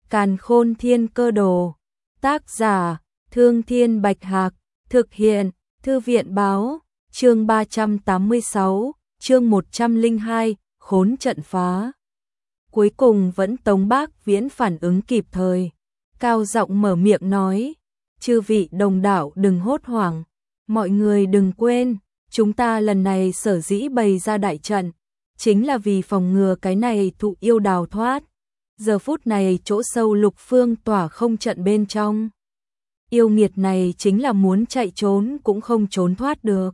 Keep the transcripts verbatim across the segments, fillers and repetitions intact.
Càn Khôn Thiên Cơ Đồ. Tác giả: Thương Thiên Bạch Hạc. Thực hiện: Thư viện báo. Chương ba trăm tám mươi sáu, chương một trăm lẻ hai, khốn trận phá. Cuối cùng vẫn Tống Bác Viễn phản ứng kịp thời, cao giọng mở miệng nói: "Chư vị đồng đạo đừng hốt hoảng, mọi người đừng quên, chúng ta lần này sở dĩ bày ra đại trận, chính là vì phòng ngừa cái này thụ yêu đào thoát. Giờ phút này chỗ sâu Lục Phương Tỏa Không trận bên trong, yêu nghiệt này chính là muốn chạy trốn cũng không trốn thoát được.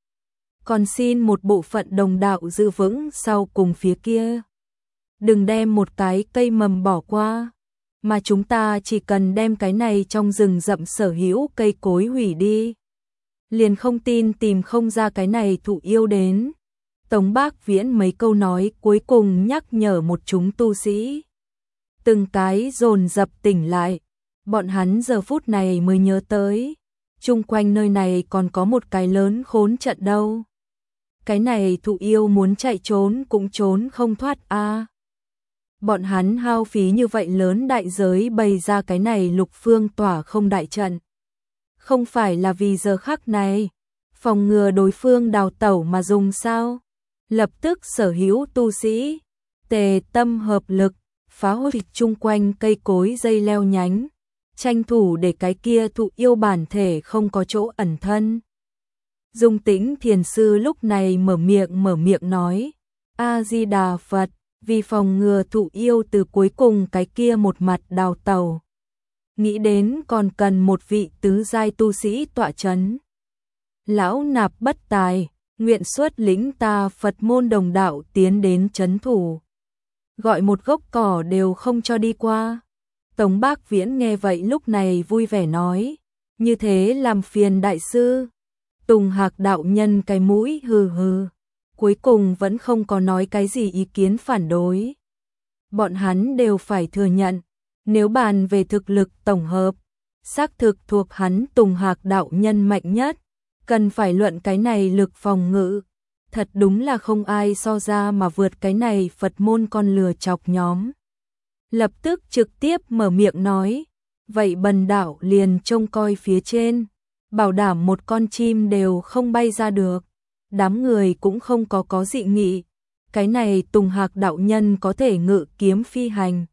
Còn xin một bộ phận đồng đạo giữ vững sau cùng phía kia. Đừng đem một cái cây mầm bỏ qua, mà chúng ta chỉ cần đem cái này trong rừng rậm sở hữu cây cối hủy đi, liền không tin tìm không ra cái này thụ yêu đến." Tống Bác Viễn mấy câu nói cuối cùng nhắc nhở một chúng tu sĩ. Từng cái dồn dập tỉnh lại, bọn hắn giờ phút này mới nhớ tới, chung quanh nơi này còn có một cái lớn khốn trận đâu. Cái này thụ yêu muốn chạy trốn cũng trốn không thoát a. À. Bọn hắn hao phí như vậy lớn đại giới bày ra cái này Lục Phương Tỏa Không đại trận, không phải là vì giờ khắc này phòng ngừa đối phương đào tẩu mà dùng sao? Lập tức sở hữu tu sĩ tề tâm hợp lực, phá hủy chung quanh cây cối dây leo nhánh, tranh thủ để cái kia thụ yêu bản thể không có chỗ ẩn thân. Dung Tĩnh Thiền sư lúc này mở miệng mở miệng nói: "A Di Đà Phật, vì phòng ngừa thụ yêu từ cuối cùng cái kia một mặt đào tẩu, nghĩ đến còn cần một vị tứ giai tu sĩ tọa chấn. Lão nạp bất tài, nguyện xuất lĩnh ta Phật môn đồng đạo tiến đến trấn thủ, gọi một gốc cỏ đều không cho đi qua." Tống Bác Viễn nghe vậy lúc này vui vẻ nói: "Như thế làm phiền đại sư." Tùng Hạc đạo nhân cái mũi hừ hừ, cuối cùng vẫn không có nói cái gì ý kiến phản đối. Bọn hắn đều phải thừa nhận, nếu bàn về thực lực tổng hợp, xác thực thuộc hắn Tùng Hạc đạo nhân mạnh nhất, cần phải luận cái này lực phòng ngự, thật đúng là không ai so ra mà vượt cái này Phật môn con lừa chọc nhóm. Lập tức trực tiếp mở miệng nói: "Vậy bần đạo liền trông coi phía trên, bảo đảm một con chim đều không bay ra được." Đám người cũng không có có dị nghị, cái này Tùng Hạc đạo nhân có thể ngự kiếm phi hành,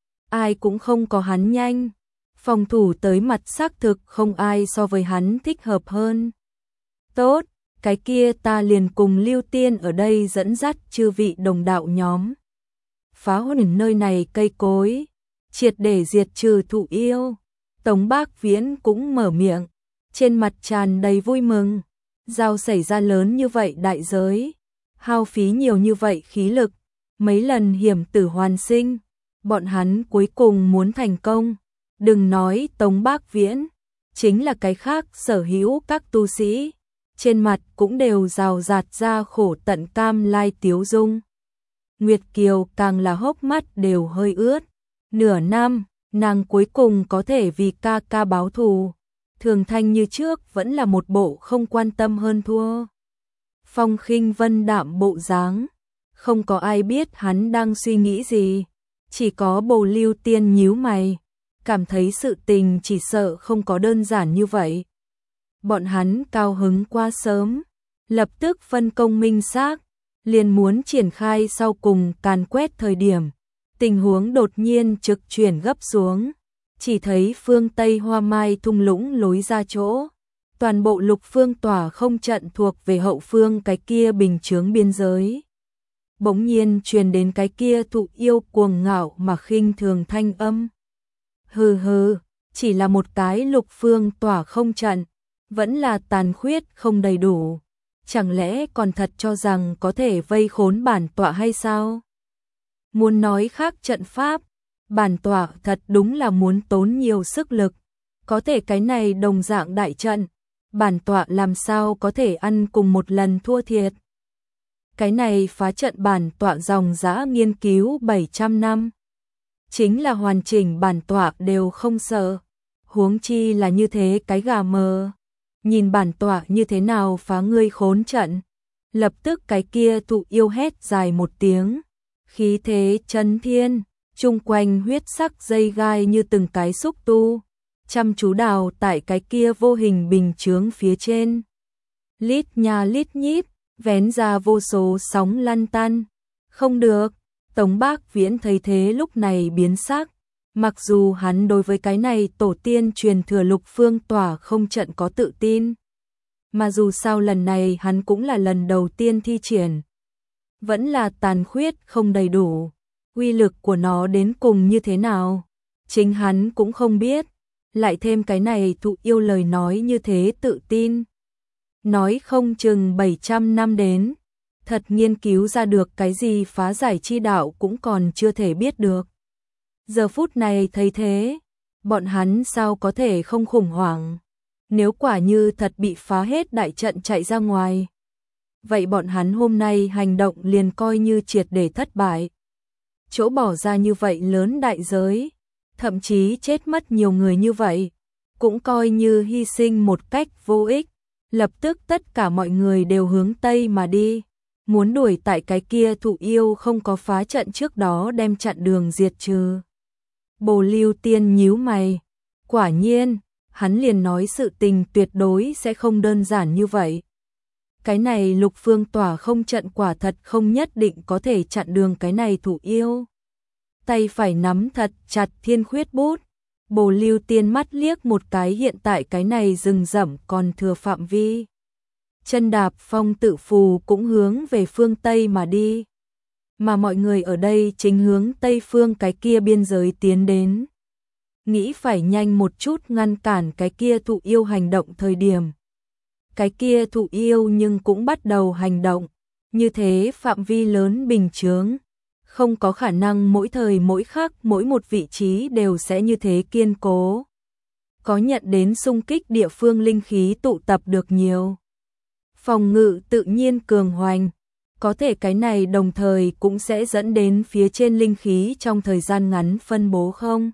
ai cũng không có hắn nhanh, phòng thủ tới mặt xác thực không ai so với hắn thích hợp hơn. "Tốt, cái kia ta liền cùng Lưu Tiên ở đây dẫn dắt chư vị đồng đạo nhóm, phá hủy nơi này cây cối, triệt để diệt trừ thụ yêu." Tống Bác Viễn cũng mở miệng, trên mặt tràn đầy vui mừng. Giao xảy ra lớn như vậy đại giới, hao phí nhiều như vậy khí lực, mấy lần hiểm tử hoàn sinh, bọn hắn cuối cùng muốn thành công. Đừng nói Tống Bác Viễn, chính là cái khác sở hữu các tu sĩ, trên mặt cũng đều rào rạt ra khổ tận cam lai tiếu dung. Nguyệt Kiều càng là hốc mắt đều hơi ướt. Nửa năm, nàng cuối cùng có thể vì ca ca báo thù. Thường Thanh như trước vẫn là một bộ không quan tâm hơn thua, phong khinh vân đạm bộ dáng, không có ai biết hắn đang suy nghĩ gì, chỉ có Bồ Lưu Tiên nhíu mày, cảm thấy sự tình chỉ sợ không có đơn giản như vậy. Bọn hắn cao hứng quá sớm, lập tức phân công minh xác, liền muốn triển khai sau cùng càn quét thời điểm, tình huống đột nhiên trực chuyển gấp xuống. Chỉ thấy phương Tây Hoa Mai thung lũng lối ra chỗ, toàn bộ Lục Phương Tỏa Không trận thuộc về hậu phương cái kia bình chướng biên giới. Bỗng nhiên truyền đến cái kia thụ yêu cuồng ngạo mà khinh thường thanh âm: "Hừ hừ, chỉ là một cái Lục Phương Tỏa Không trận, vẫn là tàn khuyết không đầy đủ, chẳng lẽ còn thật cho rằng có thể vây khốn bản tọa hay sao? Muốn nói khác trận pháp, bản tọa thật đúng là muốn tốn nhiều sức lực, có thể cái này đồng dạng đại trận, bản tọa làm sao có thể ăn cùng một lần thua thiệt. Cái này phá trận bản tọa dòng dã nghiên cứu bảy trăm năm, chính là hoàn chỉnh bản tọa đều không sợ, huống chi là như thế cái gà mờ, nhìn bản tọa như thế nào phá ngươi khốn trận." Lập tức cái kia thụ yêu hét dài một tiếng, khí thế chấn thiên, chung quanh huyết sắc dây gai như từng cái xúc tu, chăm chú đào tại cái kia vô hình bình chướng phía trên. Lít nha lít nhít, vén ra vô số sóng lăn tăn. Không được, Tống Bác Viễn thấy thế lúc này biến sắc. Mặc dù hắn đối với cái này tổ tiên truyền thừa Lục Phương Tỏa không trận có tự tin, mà dù sao lần này hắn cũng là lần đầu tiên thi triển, vẫn là tàn khuyết không đầy đủ, uy lực của nó đến cùng như thế nào, chính hắn cũng không biết, lại thêm cái này thụ yêu lời nói như thế tự tin. Nói không chừng bảy trăm năm đến, thật nghiên cứu ra được cái gì phá giải chi đạo cũng còn chưa thể biết được. Giờ phút này thấy thế, bọn hắn sao có thể không khủng hoảng, nếu quả như thật bị phá hết đại trận chạy ra ngoài. Vậy bọn hắn hôm nay hành động liền coi như triệt để thất bại. Chỗ bỏ ra như vậy lớn đại giới, thậm chí chết mất nhiều người như vậy, cũng coi như hy sinh một cách vô ích. Lập tức tất cả mọi người đều hướng Tây mà đi, muốn đuổi tại cái kia thụ yêu không có phá trận trước đó đem chặn đường diệt trừ. Bồ Lưu Tiên nhíu mày, quả nhiên, hắn liền nói sự tình tuyệt đối sẽ không đơn giản như vậy. Cái này Lục Phương Tỏa không trận quả thật không nhất định có thể chặn đường cái này thụ yêu. Tay phải nắm thật chặt thiên khuyết bút, Bồ Lưu Tiên mắt liếc một cái hiện tại cái này rừng rậm còn thừa phạm vi. Chân đạp phong tự phù cũng hướng về phương Tây mà đi. Mà mọi người ở đây chính hướng Tây phương cái kia biên giới tiến đến. Nghĩ phải nhanh một chút ngăn cản cái kia thụ yêu hành động thời điểm. Cái kia thụ yêu nhưng cũng bắt đầu hành động. Như thế phạm vi lớn bình chướng. Không có khả năng mỗi thời mỗi khắc mỗi một vị trí đều sẽ như thế kiên cố. Có nhận đến xung kích địa phương linh khí tụ tập được nhiều. Phòng ngự tự nhiên cường hoành. Có thể cái này đồng thời cũng sẽ dẫn đến phía trên linh khí trong thời gian ngắn phân bố không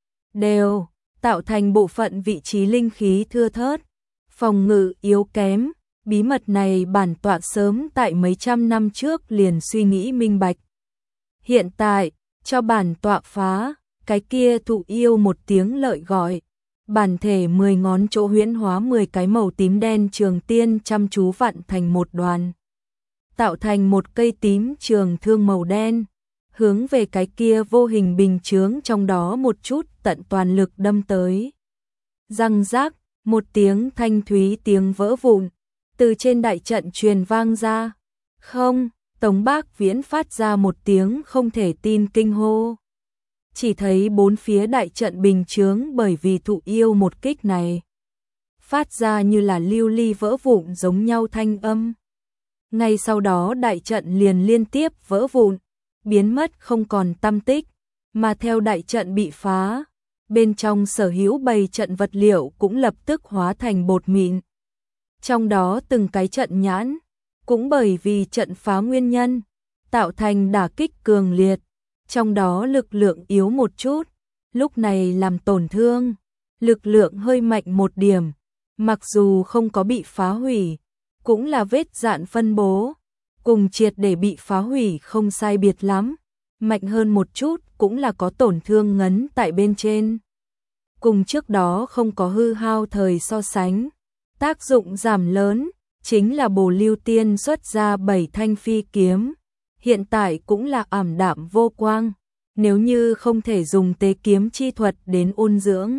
đều, tạo thành bộ phận vị trí linh khí thưa thớt, phòng ngự yếu kém. Bí mật này bản tọa sớm tại mấy trăm năm trước liền suy nghĩ minh bạch. Hiện tại, cho bản tọa phá, cái kia thụ yêu một tiếng lợi gọi. Bản thể mười ngón chỗ huyễn hóa mười cái màu tím đen trường tiên chăm chú vặn thành một đoàn. Tạo thành một cây tím trường thương màu đen, hướng về cái kia vô hình bình chướng trong đó một chút tận toàn lực đâm tới. Răng rác, một tiếng thanh thúy tiếng vỡ vụn, từ trên đại trận truyền vang ra. Không, Tống Bác Viễn phát ra một tiếng không thể tin kinh hô. Chỉ thấy bốn phía đại trận bình chướng bởi vì thụ yêu một kích này, phát ra như là lưu ly vỡ vụn giống nhau thanh âm. Ngay sau đó đại trận liền liên tiếp vỡ vụn, biến mất không còn tăm tích, mà theo đại trận bị phá, bên trong sở hữu bầy trận vật liệu cũng lập tức hóa thành bột mịn. Trong đó từng cái trận nhãn, cũng bởi vì trận phá nguyên nhân, tạo thành đả kích cường liệt, trong đó lực lượng yếu một chút, lúc này làm tổn thương, lực lượng hơi mạnh một điểm, mặc dù không có bị phá hủy, cũng là vết dạn phân bố, cùng triệt để bị phá hủy không sai biệt lắm, mạnh hơn một chút cũng là có tổn thương ngấn tại bên trên. Cùng trước đó không có hư hao thời so sánh, tác dụng giảm lớn, chính là Bồ Lưu Tiên xuất ra bảy thanh phi kiếm, hiện tại cũng là ảm đạm vô quang, nếu như không thể dùng tế kiếm chi thuật đến ôn dưỡng.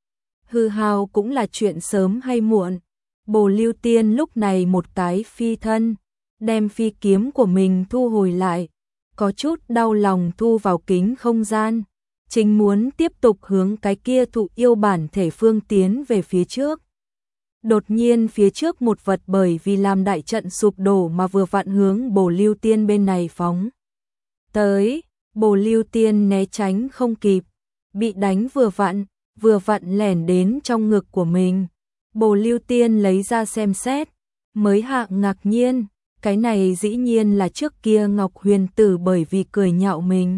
Hư hao cũng là chuyện sớm hay muộn. Bồ Lưu Tiên lúc này một cái phi thân, đem phi kiếm của mình thu hồi lại, có chút đau lòng thu vào kính không gian, chính muốn tiếp tục hướng cái kia thụ yêu bản thể phương tiến về phía trước. Đột nhiên phía trước một vật bởi vì làm đại trận sụp đổ mà vừa vặn hướng Bồ Lưu Tiên bên này phóng tới, Bồ Lưu Tiên né tránh không kịp, bị đánh vừa vặn, vừa vặn lẻn đến trong ngực của mình. Bồ Lưu Tiên lấy ra xem xét, mới hạ ngạc nhiên, cái này dĩ nhiên là trước kia Ngọc Huyền Tử bởi vì cười nhạo mình,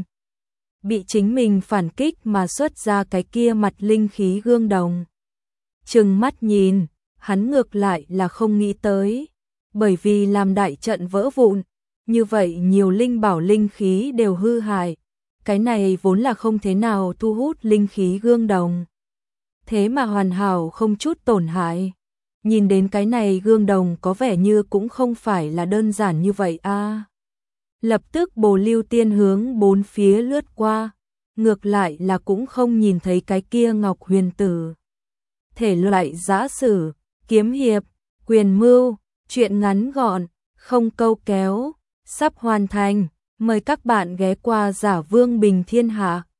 bị chính mình phản kích mà xuất ra cái kia mặt linh khí gương đồng. Trừng mắt nhìn, hắn ngược lại là không nghĩ tới, bởi vì làm đại trận vỡ vụn, như vậy nhiều linh bảo linh khí đều hư hại, cái này vốn là không thế nào thu hút linh khí gương đồng. Thế mà hoàn hảo không chút tổn hại. Nhìn đến cái này gương đồng có vẻ như cũng không phải là đơn giản như vậy a. Lập tức Bồ Lưu Tiên hướng bốn phía lướt qua, ngược lại là cũng không nhìn thấy cái kia Ngọc Huyền Tử. Thể loại giã sử, kiếm hiệp, quyền mưu, truyện ngắn gọn, không câu kéo, sắp hoàn thành. Mời các bạn ghé qua Giả Vương Bình Thiên Hạ.